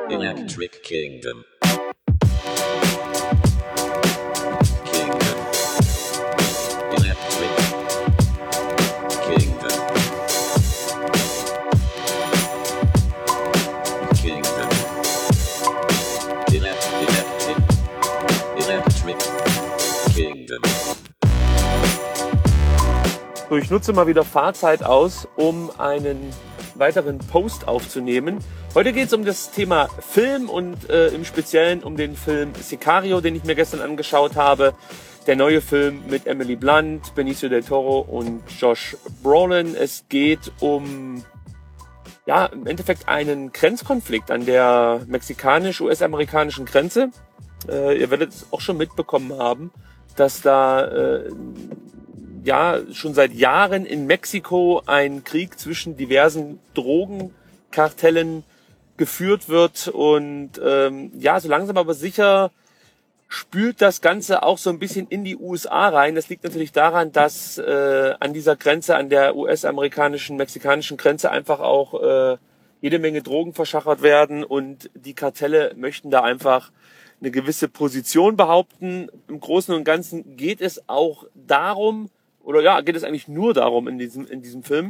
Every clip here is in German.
Electric Kingdom. Electric Kingdom. Kingdom. Electric Kingdom. So, ich nutze mal wieder Fahrzeit aus, um einen weiteren Post aufzunehmen. Heute geht es um das Thema Film und im Speziellen um den Film Sicario, den ich mir gestern angeschaut habe. Der neue Film mit Emily Blunt, Benicio del Toro und Josh Brolin. Es geht um, ja, im Endeffekt einen Grenzkonflikt an der mexikanisch-US-amerikanischen Grenze. Ihr werdet es auch schon mitbekommen haben, dass da schon seit Jahren in Mexiko ein Krieg zwischen diversen Drogenkartellen geführt wird und so langsam aber sicher spült das Ganze auch so ein bisschen in die USA rein. Das liegt natürlich daran, dass an dieser Grenze, an der US-amerikanischen, mexikanischen Grenze einfach auch jede Menge Drogen verschachert werden und die Kartelle möchten da einfach eine gewisse Position behaupten. Im Großen und Ganzen geht es auch darum, geht es eigentlich nur darum in diesem Film.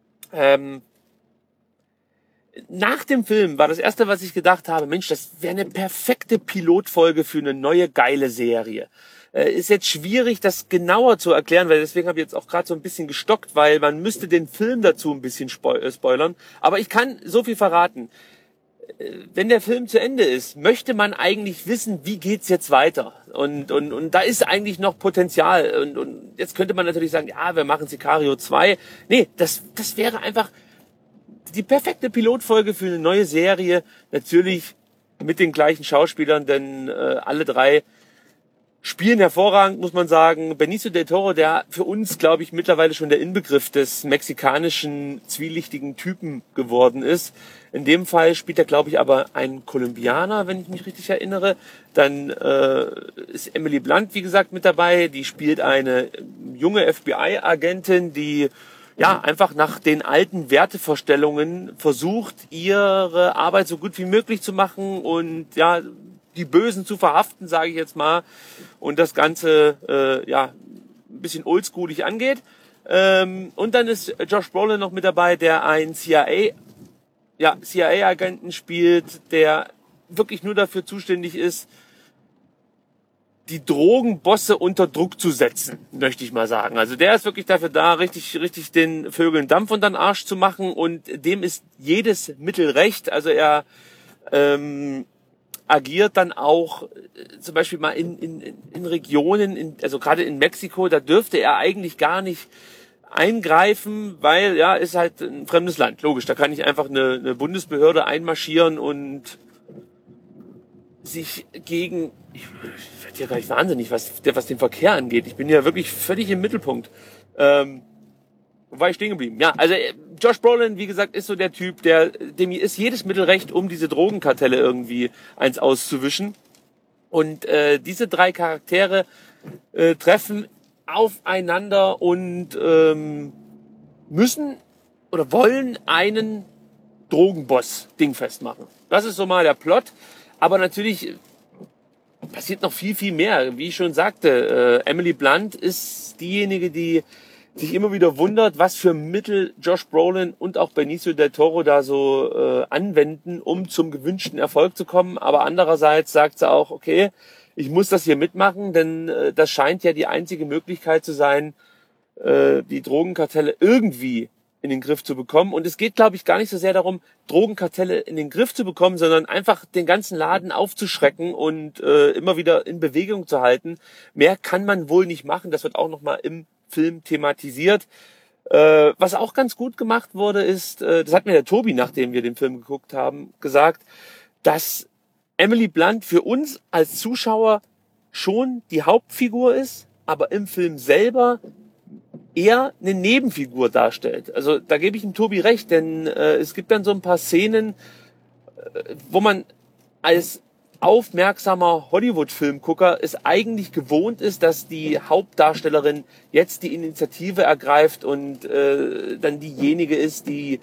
Nach dem Film war das erste, was ich gedacht habe, Mensch, das wäre eine perfekte Pilotfolge für eine neue geile Serie. Ist jetzt schwierig, das genauer zu erklären, weil deswegen habe ich jetzt auch gerade so ein bisschen gestockt, weil man müsste den Film dazu ein bisschen spoilern. Aber ich kann so viel verraten. Wenn der Film zu Ende ist, möchte man eigentlich wissen, wie geht's jetzt weiter? Und da ist eigentlich noch Potenzial. Und jetzt könnte man natürlich sagen, ja, wir machen Sicario 2. Nee, das wäre einfach die perfekte Pilotfolge für eine neue Serie. Natürlich mit den gleichen Schauspielern, denn alle drei spielen hervorragend, muss man sagen. Benicio del Toro, der für uns, glaube ich, mittlerweile schon der Inbegriff des mexikanischen, zwielichtigen Typen geworden ist. In dem Fall spielt er, glaube ich, aber ein Kolumbianer, wenn ich mich richtig erinnere. Dann ist Emily Blunt, wie gesagt, mit dabei. Die spielt eine junge FBI-Agentin, die einfach nach den alten Wertevorstellungen versucht, ihre Arbeit so gut wie möglich zu machen und die Bösen zu verhaften, sage ich jetzt mal, und das Ganze ein bisschen oldschoolig angeht. Und dann ist Josh Brolin noch mit dabei, der einen CIA-Agenten spielt, der wirklich nur dafür zuständig ist, die Drogenbosse unter Druck zu setzen, möchte ich mal sagen. Also der ist wirklich dafür da, richtig den Vögeln Dampf unter den Arsch zu machen und dem ist jedes Mittel recht. Also er agiert dann auch zum Beispiel mal in Regionen, also gerade in Mexiko, da dürfte er eigentlich gar nicht eingreifen, weil ist halt ein fremdes Land. Logisch, da kann nicht einfach eine Bundesbehörde einmarschieren und sich gegen, ich werde ja gar nicht wahnsinnig, was den Verkehr angeht. Ich bin ja wirklich völlig im Mittelpunkt. Wo war ich stehen geblieben? Ja, also Josh Brolin, wie gesagt, ist so der Typ, dem ist jedes Mittel recht, um diese Drogenkartelle irgendwie eins auszuwischen. Und diese drei Charaktere treffen aufeinander und müssen oder wollen einen Drogenboss dingfest machen. Das ist so mal der Plot. Aber natürlich passiert noch viel, viel mehr. Wie ich schon sagte, Emily Blunt ist diejenige, die sich immer wieder wundert, was für Mittel Josh Brolin und auch Benicio del Toro da so anwenden, um zum gewünschten Erfolg zu kommen. Aber andererseits sagt sie auch, okay, ich muss das hier mitmachen, denn das scheint ja die einzige Möglichkeit zu sein, die Drogenkartelle irgendwie in den Griff zu bekommen. Und es geht, glaube ich, gar nicht so sehr darum, Drogenkartelle in den Griff zu bekommen, sondern einfach den ganzen Laden aufzuschrecken und immer wieder in Bewegung zu halten. Mehr kann man wohl nicht machen. Das wird auch nochmal im Film thematisiert. Was auch ganz gut gemacht wurde, ist, das hat mir der Tobi, nachdem wir den Film geguckt haben, gesagt, dass Emily Blunt für uns als Zuschauer schon die Hauptfigur ist, aber im Film selber eher eine Nebenfigur darstellt. Also da gebe ich dem Tobi recht, denn es gibt dann so ein paar Szenen, wo man als aufmerksamer Hollywood-Filmgucker es eigentlich gewohnt ist, dass die Hauptdarstellerin jetzt die Initiative ergreift und dann diejenige ist, die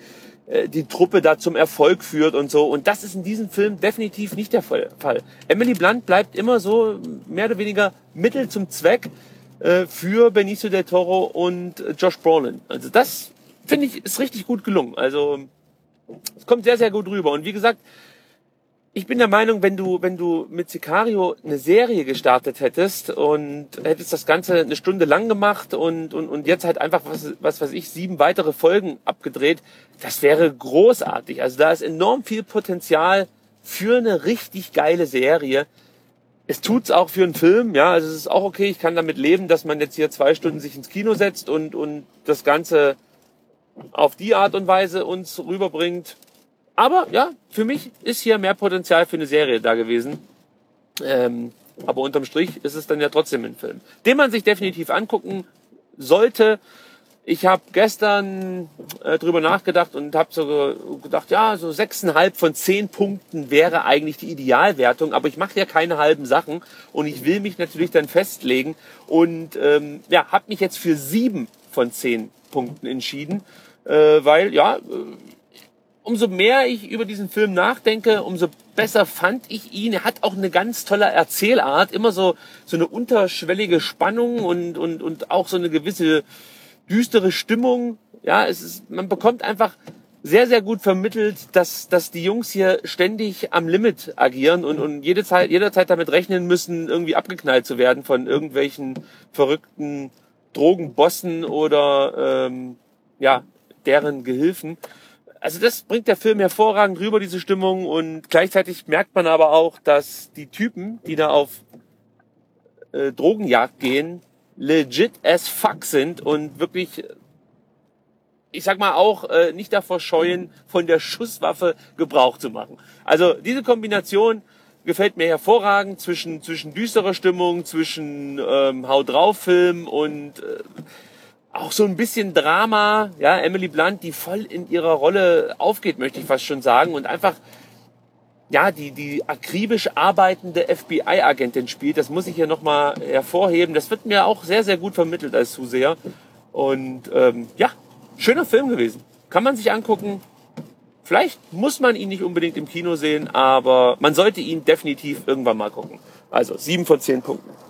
die Truppe da zum Erfolg führt und so. Und das ist in diesem Film definitiv nicht der Fall. Emily Blunt bleibt immer so mehr oder weniger Mittel zum Zweck für Benicio del Toro und Josh Brolin. Also das, finde ich, ist richtig gut gelungen. Also es kommt sehr, sehr gut rüber. Und wie gesagt, ich bin der Meinung, wenn du mit Sicario eine Serie gestartet hättest und hättest das Ganze eine Stunde lang gemacht und jetzt halt einfach, was weiß ich, 7 weitere Folgen abgedreht, das wäre großartig. Also da ist enorm viel Potenzial für eine richtig geile Serie. Es tut's auch für einen Film, ja, also es ist auch okay, ich kann damit leben, dass man jetzt hier 2 Stunden sich ins Kino setzt und das Ganze auf die Art und Weise uns rüberbringt. Aber ja, für mich ist hier mehr Potenzial für eine Serie da gewesen. Aber unterm Strich ist es dann ja trotzdem ein Film, den man sich definitiv angucken sollte. Ich habe gestern drüber nachgedacht und habe so gedacht, ja, so 6,5 von 10 Punkten wäre eigentlich die Idealwertung. Aber ich mache ja keine halben Sachen und ich will mich natürlich dann festlegen. Und ja, habe mich jetzt für 7 von 10 Punkten entschieden, weil ja... Umso mehr ich über diesen Film nachdenke, umso besser fand ich ihn. Er hat auch eine ganz tolle Erzählart, immer so eine unterschwellige Spannung und auch so eine gewisse düstere Stimmung. Ja, man bekommt einfach sehr, sehr gut vermittelt, dass die Jungs hier ständig am Limit agieren und jederzeit damit rechnen müssen, irgendwie abgeknallt zu werden von irgendwelchen verrückten Drogenbossen oder ja, deren Gehilfen. Also das bringt der Film hervorragend rüber, diese Stimmung, und gleichzeitig merkt man aber auch, dass die Typen, die da auf Drogenjagd gehen, legit as fuck sind und wirklich, ich sag mal auch, nicht davor scheuen, von der Schusswaffe Gebrauch zu machen. Also diese Kombination gefällt mir hervorragend zwischen düsterer Stimmung, zwischen Hau drauf Film und auch so ein bisschen Drama, ja, Emily Blunt, die voll in ihrer Rolle aufgeht, möchte ich fast schon sagen, und einfach, ja, die akribisch arbeitende FBI-Agentin spielt. Das muss ich hier nochmal hervorheben. Das wird mir auch sehr, sehr gut vermittelt als Zuseher. Und ja, schöner Film gewesen. Kann man sich angucken. Vielleicht muss man ihn nicht unbedingt im Kino sehen, aber man sollte ihn definitiv irgendwann mal gucken. Also 7 von 10 Punkten.